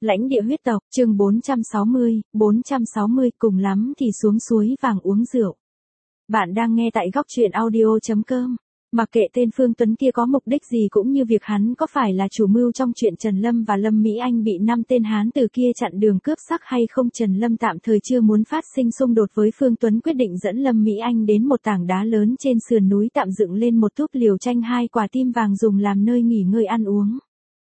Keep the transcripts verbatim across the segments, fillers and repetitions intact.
Lãnh địa huyết tộc, chương bốn trăm sáu mươi, bốn trăm sáu mươi, cùng lắm thì xuống suối vàng uống rượu. Bạn đang nghe tại góc truyện audio chấm com. Mặc kệ tên Phương Tuấn kia có mục đích gì cũng như việc hắn có phải là chủ mưu trong chuyện Trần Lâm và Lâm Mỹ Anh bị năm tên hán từ kia chặn đường cướp sắc hay không, Trần Lâm tạm thời chưa muốn phát sinh xung đột với Phương Tuấn, quyết định dẫn Lâm Mỹ Anh đến một tảng đá lớn trên sườn núi tạm dựng lên một túp liều tranh hai quả tim vàng dùng làm nơi nghỉ ngơi ăn uống.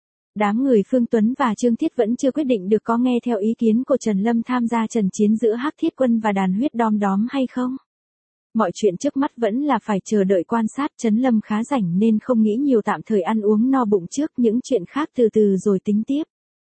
Đám người Phương Tuấn và Trương Thiết vẫn chưa quyết định được có nghe theo ý kiến của Trần Lâm tham gia trận chiến giữa Hắc Thiết Quân và đàn huyết đom đóm hay không. Mọi chuyện trước mắt vẫn là phải chờ đợi quan sát. Trần Lâm khá rảnh nên không nghĩ nhiều, tạm thời ăn uống no bụng trước, những chuyện khác từ từ rồi tính tiếp.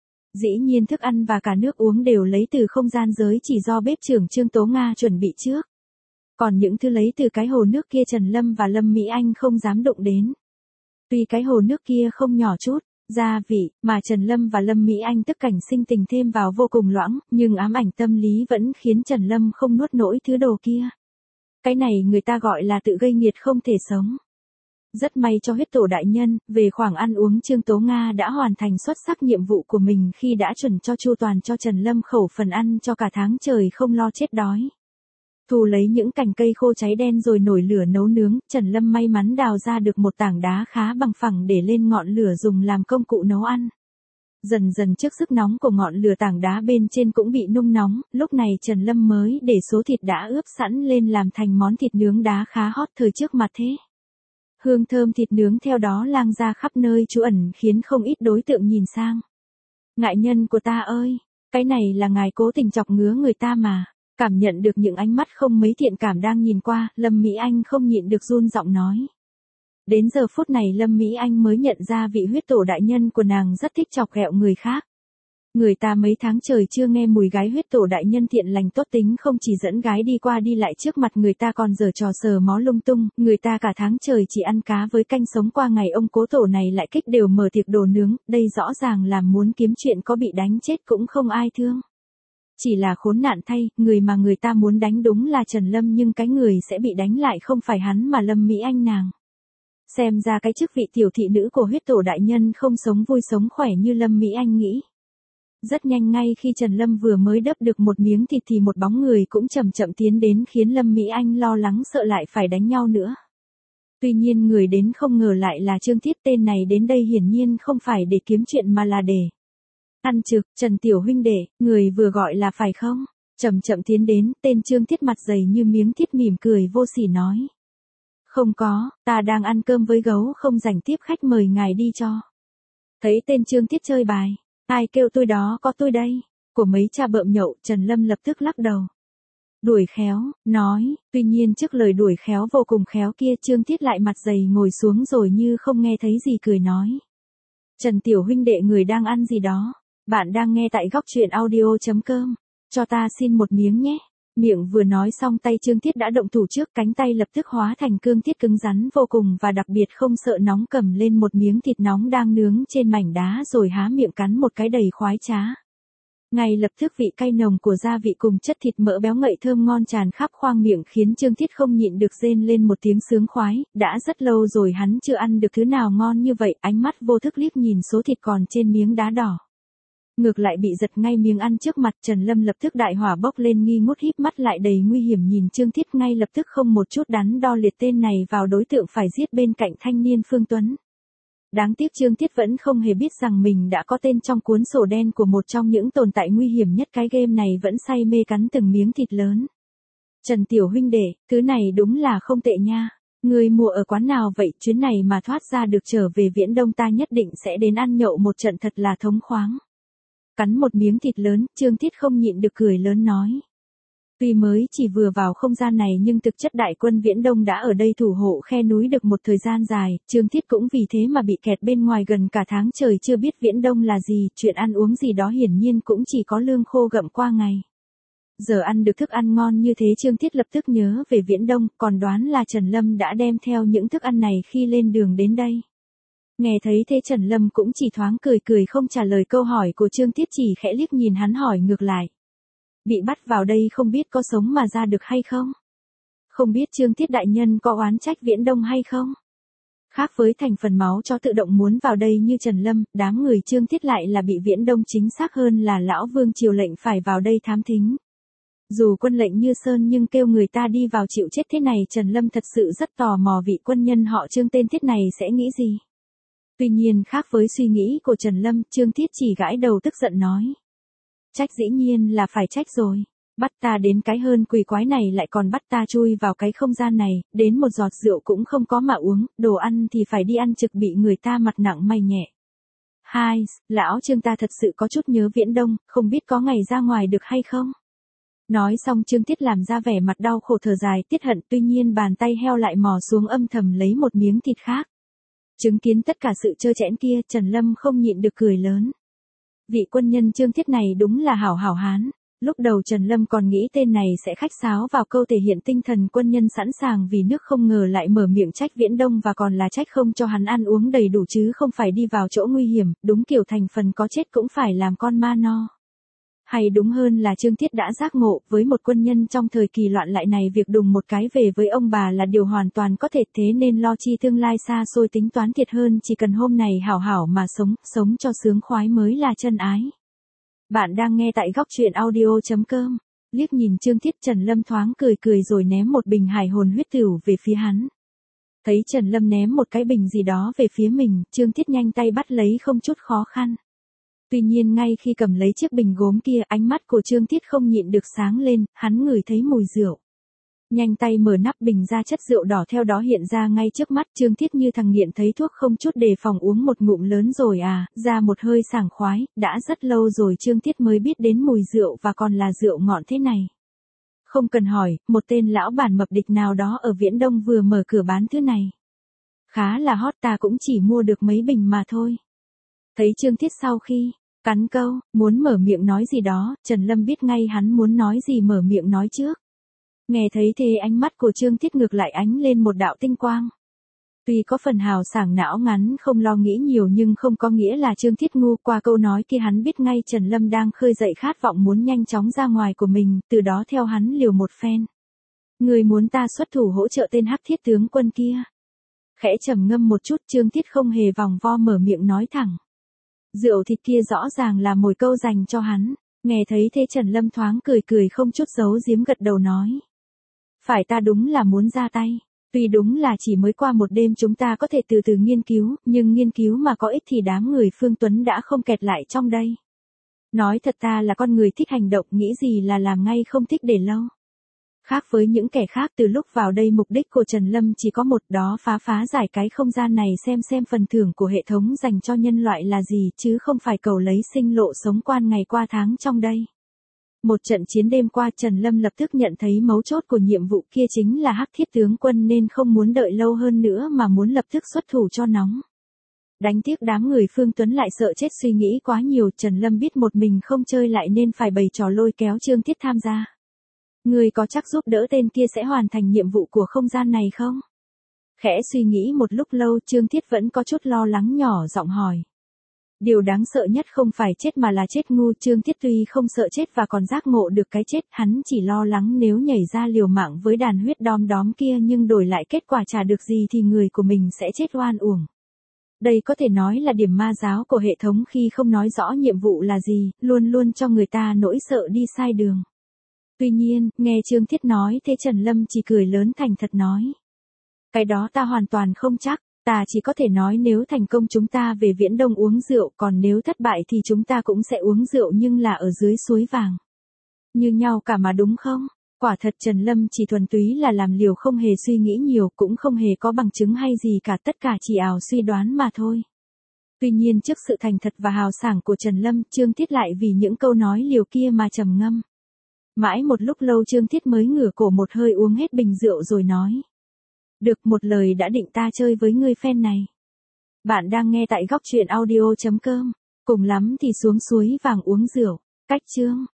Dĩ nhiên thức ăn và cả nước uống đều lấy từ không gian giới chỉ do bếp trưởng Trương Tố Nga chuẩn bị trước. Còn những thứ lấy từ cái hồ nước kia Trần Lâm và Lâm Mỹ Anh không dám đụng đến. Tuy cái hồ nước kia không nhỏ chút gia vị mà Trần Lâm và Lâm Mỹ Anh tức cảnh sinh tình thêm vào vô cùng loãng, nhưng ám ảnh tâm lý vẫn khiến Trần Lâm không nuốt nổi thứ đồ kia. Cái này người ta gọi là tự gây nghiệt không thể sống. Rất may cho huyết tổ đại nhân, về khoảng ăn uống Trương Tố Nga đã hoàn thành xuất sắc nhiệm vụ của mình khi đã chuẩn cho chu toàn cho Trần Lâm khẩu phần ăn cho cả tháng trời không lo chết đói. Thu lấy những cành cây khô cháy đen rồi nổi lửa nấu nướng, Trần Lâm may mắn đào ra được một tảng đá khá bằng phẳng để lên ngọn lửa dùng làm công cụ nấu ăn. Dần dần trước sức nóng của ngọn lửa tảng đá bên trên cũng bị nung nóng, lúc này Trần Lâm mới để số thịt đã ướp sẵn lên làm thành món thịt nướng đá khá hot thời trước mặt thế. Hương thơm thịt nướng theo đó lang ra khắp nơi trú ẩn khiến không ít đối tượng nhìn sang. Ngại nhân của ta ơi, cái này là ngài cố tình chọc ngứa người ta mà. Cảm nhận được những ánh mắt không mấy thiện cảm đang nhìn qua, Lâm Mỹ Anh không nhịn được run giọng nói. Đến giờ phút này Lâm Mỹ Anh mới nhận ra vị huyết tổ đại nhân của nàng rất thích chọc ghẹo người khác. Người ta mấy tháng trời chưa nghe mùi gái huyết tổ đại nhân thiện lành tốt tính, không chỉ dẫn gái đi qua đi lại trước mặt người ta còn giở trò sờ mó lung tung, người ta cả tháng trời chỉ ăn cá với canh sống qua ngày, ông cố tổ này lại kích đều mở tiệc đồ nướng, đây rõ ràng là muốn kiếm chuyện, có bị đánh chết cũng không ai thương. Chỉ là khốn nạn thay, người mà người ta muốn đánh đúng là Trần Lâm, nhưng cái người sẽ bị đánh lại không phải hắn mà Lâm Mỹ Anh nàng. Xem ra cái chức vị tiểu thị nữ của huyết tổ đại nhân không sống vui sống khỏe như Lâm Mỹ Anh nghĩ. Rất nhanh, ngay khi Trần Lâm vừa mới đấp được một miếng thịt thì một bóng người cũng chậm chậm tiến đến khiến Lâm Mỹ Anh lo lắng sợ lại phải đánh nhau nữa. Tuy nhiên người đến không ngờ lại là Trương Thiết, tên này đến đây hiển nhiên không phải để kiếm chuyện mà là để ăn trực. Trần tiểu huynh đệ, người vừa gọi là phải không? Chậm chậm tiến đến, tên Trương Thiết mặt dày như miếng thiết mỉm cười vô sỉ nói. Không có, ta đang ăn cơm với gấu, không rảnh tiếp khách, mời ngài đi cho. Thấy tên Trương Thiết chơi bài, ai kêu tôi đó có tôi đây, của mấy cha bợm nhậu, Trần Lâm lập tức lắc đầu. Đuổi khéo, nói, tuy nhiên trước lời đuổi khéo vô cùng khéo kia Trương Thiết lại mặt dày ngồi xuống rồi như không nghe thấy gì cười nói. Trần tiểu huynh đệ, người đang ăn gì đó? Bạn đang nghe tại góc truyện audio chấm com. Cho ta xin một miếng nhé. Miệng vừa nói xong tay Trương Thiết đã động thủ trước, cánh tay lập tức hóa thành cương thiết cứng rắn vô cùng và đặc biệt không sợ nóng, cầm lên một miếng thịt nóng đang nướng trên mảnh đá rồi há miệng cắn một cái đầy khoái trá. Ngay lập tức vị cay nồng của gia vị cùng chất thịt mỡ béo ngậy thơm ngon tràn khắp khoang miệng khiến Trương Thiết không nhịn được rên lên một tiếng sướng khoái, đã rất lâu rồi hắn chưa ăn được thứ nào ngon như vậy, ánh mắt vô thức liếc nhìn số thịt còn trên miếng đá đỏ. Ngược lại bị giật ngay miếng ăn trước mặt, Trần Lâm lập tức đại hỏa bốc lên, nghi ngút híp mắt lại đầy nguy hiểm nhìn Trương Thiết, ngay lập tức không một chút đắn đo liệt tên này vào đối tượng phải giết bên cạnh thanh niên Phương Tuấn. Đáng tiếc Trương Thiết vẫn không hề biết rằng mình đã có tên trong cuốn sổ đen của một trong những tồn tại nguy hiểm nhất cái game này, vẫn say mê cắn từng miếng thịt lớn. Trần tiểu huynh đệ, thứ này đúng là không tệ nha. Người mua ở quán nào vậy? Chuyến này mà thoát ra được trở về Viễn Đông ta nhất định sẽ đến ăn nhậu một trận thật là thống khoáng. Cắn một miếng thịt lớn, Trương Thiết không nhịn được cười lớn nói. Tuy mới chỉ vừa vào không gian này nhưng thực chất đại quân Viễn Đông đã ở đây thủ hộ khe núi được một thời gian dài, Trương Thiết cũng vì thế mà bị kẹt bên ngoài gần cả tháng trời chưa biết Viễn Đông là gì, chuyện ăn uống gì đó hiển nhiên cũng chỉ có lương khô gặm qua ngày. Giờ ăn được thức ăn ngon như thế Trương Thiết lập tức nhớ về Viễn Đông, còn đoán là Trần Lâm đã đem theo những thức ăn này khi lên đường đến đây. Nghe thấy thế Trần Lâm cũng chỉ thoáng cười cười không trả lời câu hỏi của Trương Thiết, chỉ khẽ liếc nhìn hắn hỏi ngược lại. Bị bắt vào đây không biết có sống mà ra được hay không? Không biết Trương Thiết đại nhân có oán trách Viễn Đông hay không? Khác với thành phần máu chó tự động muốn vào đây như Trần Lâm, đám người Trương Tiết lại là bị Viễn Đông, chính xác hơn là lão Vương Triều lệnh phải vào đây thám thính. Dù quân lệnh như sơn nhưng kêu người ta đi vào chịu chết thế này, Trần Lâm thật sự rất tò mò vị quân nhân họ Trương tên Tiết này sẽ nghĩ gì. Tuy nhiên khác với suy nghĩ của Trần Lâm, Trương Tiết chỉ gãi đầu tức giận nói. Trách dĩ nhiên là phải trách rồi. Bắt ta đến cái hơn quỷ quái này lại còn bắt ta chui vào cái không gian này, đến một giọt rượu cũng không có mà uống, đồ ăn thì phải đi ăn trực bị người ta mặt nặng mày nhẹ. Hai, lão Trương ta thật sự có chút nhớ Viễn Đông, không biết có ngày ra ngoài được hay không? Nói xong Trương Tiết làm ra vẻ mặt đau khổ thở dài tiết hận, tuy nhiên bàn tay heo lại mò xuống âm thầm lấy một miếng thịt khác. Chứng kiến tất cả sự trơ trẽn kia, Trần Lâm không nhịn được cười lớn. Vị quân nhân Trương Tiết này đúng là hảo hảo hán. Lúc đầu Trần Lâm còn nghĩ tên này sẽ khách sáo vào câu thể hiện tinh thần quân nhân sẵn sàng vì nước, không ngờ lại mở miệng trách Viễn Đông và còn là trách không cho hắn ăn uống đầy đủ chứ không phải đi vào chỗ nguy hiểm, đúng kiểu thành phần có chết cũng phải làm con ma no. Hay đúng hơn là Trương Tiết đã giác ngộ, với một quân nhân trong thời kỳ loạn lại này việc đùng một cái về với ông bà là điều hoàn toàn có thể, thế nên lo chi tương lai xa xôi tính toán thiệt hơn, chỉ cần hôm này hảo hảo mà sống, sống cho sướng khoái mới là chân ái. Bạn đang nghe tại góc truyện audio chấm com. Liếc nhìn Trương Tiết, Trần Lâm thoáng cười cười rồi ném một bình hải hồn huyết tửu về phía hắn. Thấy Trần Lâm ném một cái bình gì đó về phía mình, Trương Tiết nhanh tay bắt lấy không chút khó khăn. Tuy nhiên ngay khi cầm lấy chiếc bình gốm kia, ánh mắt của Trương Tiết không nhịn được sáng lên, hắn ngửi thấy mùi rượu. Nhanh tay mở nắp bình ra, chất rượu đỏ theo đó hiện ra ngay trước mắt. Trương Tiết như thằng nghiện thấy thuốc không chút đề phòng uống một ngụm lớn rồi à, ra một hơi sảng khoái, đã rất lâu rồi Trương Tiết mới biết đến mùi rượu và còn là rượu ngọt thế này. Không cần hỏi, một tên lão bản mập địch nào đó ở Viễn Đông vừa mở cửa bán thứ này. Khá là hot, ta cũng chỉ mua được mấy bình mà thôi. Thấy Trương Tiết sau khi cắn câu, muốn mở miệng nói gì đó, Trần Lâm biết ngay hắn muốn nói gì, mở miệng nói trước. Nghe thấy thế ánh mắt của Trương Tiết ngược lại ánh lên một đạo tinh quang. Tuy có phần hào sảng não ngắn không lo nghĩ nhiều nhưng không có nghĩa là Trương Tiết ngu, qua câu nói kia hắn biết ngay Trần Lâm đang khơi dậy khát vọng muốn nhanh chóng ra ngoài của mình, từ đó theo hắn liều một phen. Người muốn ta xuất thủ hỗ trợ tên hắc thiết tướng quân kia. Khẽ trầm ngâm một chút, Trương Tiết không hề vòng vo mở miệng nói thẳng. Rượu thịt kia rõ ràng là mồi câu dành cho hắn. Nghe thấy thế Trần Lâm thoáng cười cười không chút giấu giếm gật đầu nói. Phải, ta đúng là muốn ra tay. Tuy đúng là chỉ mới qua một đêm chúng ta có thể từ từ nghiên cứu, nhưng nghiên cứu mà có ích thì đám người Phương Tuấn đã không kẹt lại trong đây. Nói thật ta là con người thích hành động, nghĩ gì là làm ngay, không thích để lâu. Khác với những kẻ khác, từ lúc vào đây mục đích của Trần Lâm chỉ có một, đó phá phá giải cái không gian này xem xem phần thưởng của hệ thống dành cho nhân loại là gì, chứ không phải cầu lấy sinh lộ sống quan ngày qua tháng trong đây. Một trận chiến đêm qua, Trần Lâm lập tức nhận thấy mấu chốt của nhiệm vụ kia chính là hắc thiết tướng quân nên không muốn đợi lâu hơn nữa mà muốn lập tức xuất thủ cho nóng. Đánh tiếc đám người Phương Tuấn lại sợ chết suy nghĩ quá nhiều, Trần Lâm biết một mình không chơi lại nên phải bày trò lôi kéo Trương Tiết tham gia. Người có chắc giúp đỡ tên kia sẽ hoàn thành nhiệm vụ của không gian này không? Khẽ suy nghĩ một lúc lâu, Trương Tiết vẫn có chút lo lắng nhỏ giọng hỏi. Điều đáng sợ nhất không phải chết mà là chết ngu. Trương Tiết tuy không sợ chết và còn giác ngộ được cái chết, hắn chỉ lo lắng nếu nhảy ra liều mạng với đàn huyết đom đóm kia nhưng đổi lại kết quả chả được gì thì người của mình sẽ chết oan uổng. Đây có thể nói là điểm ma giáo của hệ thống khi không nói rõ nhiệm vụ là gì, luôn luôn cho người ta nỗi sợ đi sai đường. Tuy nhiên, nghe Trương Tiết nói thế Trần Lâm chỉ cười lớn thành thật nói. Cái đó ta hoàn toàn không chắc. Ta chỉ có thể nói nếu thành công chúng ta về Viễn Đông uống rượu, còn nếu thất bại thì chúng ta cũng sẽ uống rượu nhưng là ở dưới suối vàng. Như nhau cả mà đúng không? Quả thật Trần Lâm chỉ thuần túy là làm liều, không hề suy nghĩ nhiều, cũng không hề có bằng chứng hay gì cả, tất cả chỉ ảo suy đoán mà thôi. Tuy nhiên trước sự thành thật và hào sảng của Trần Lâm, Trương Tiết lại vì những câu nói liều kia mà trầm ngâm. Mãi một lúc lâu Trương Tiết mới ngửa cổ một hơi uống hết bình rượu rồi nói. Được, một lời đã định, ta chơi với ngươi phen này. Bạn đang nghe tại góc truyện audio chấm com. Cùng lắm thì xuống suối vàng uống rượu. Cách chương.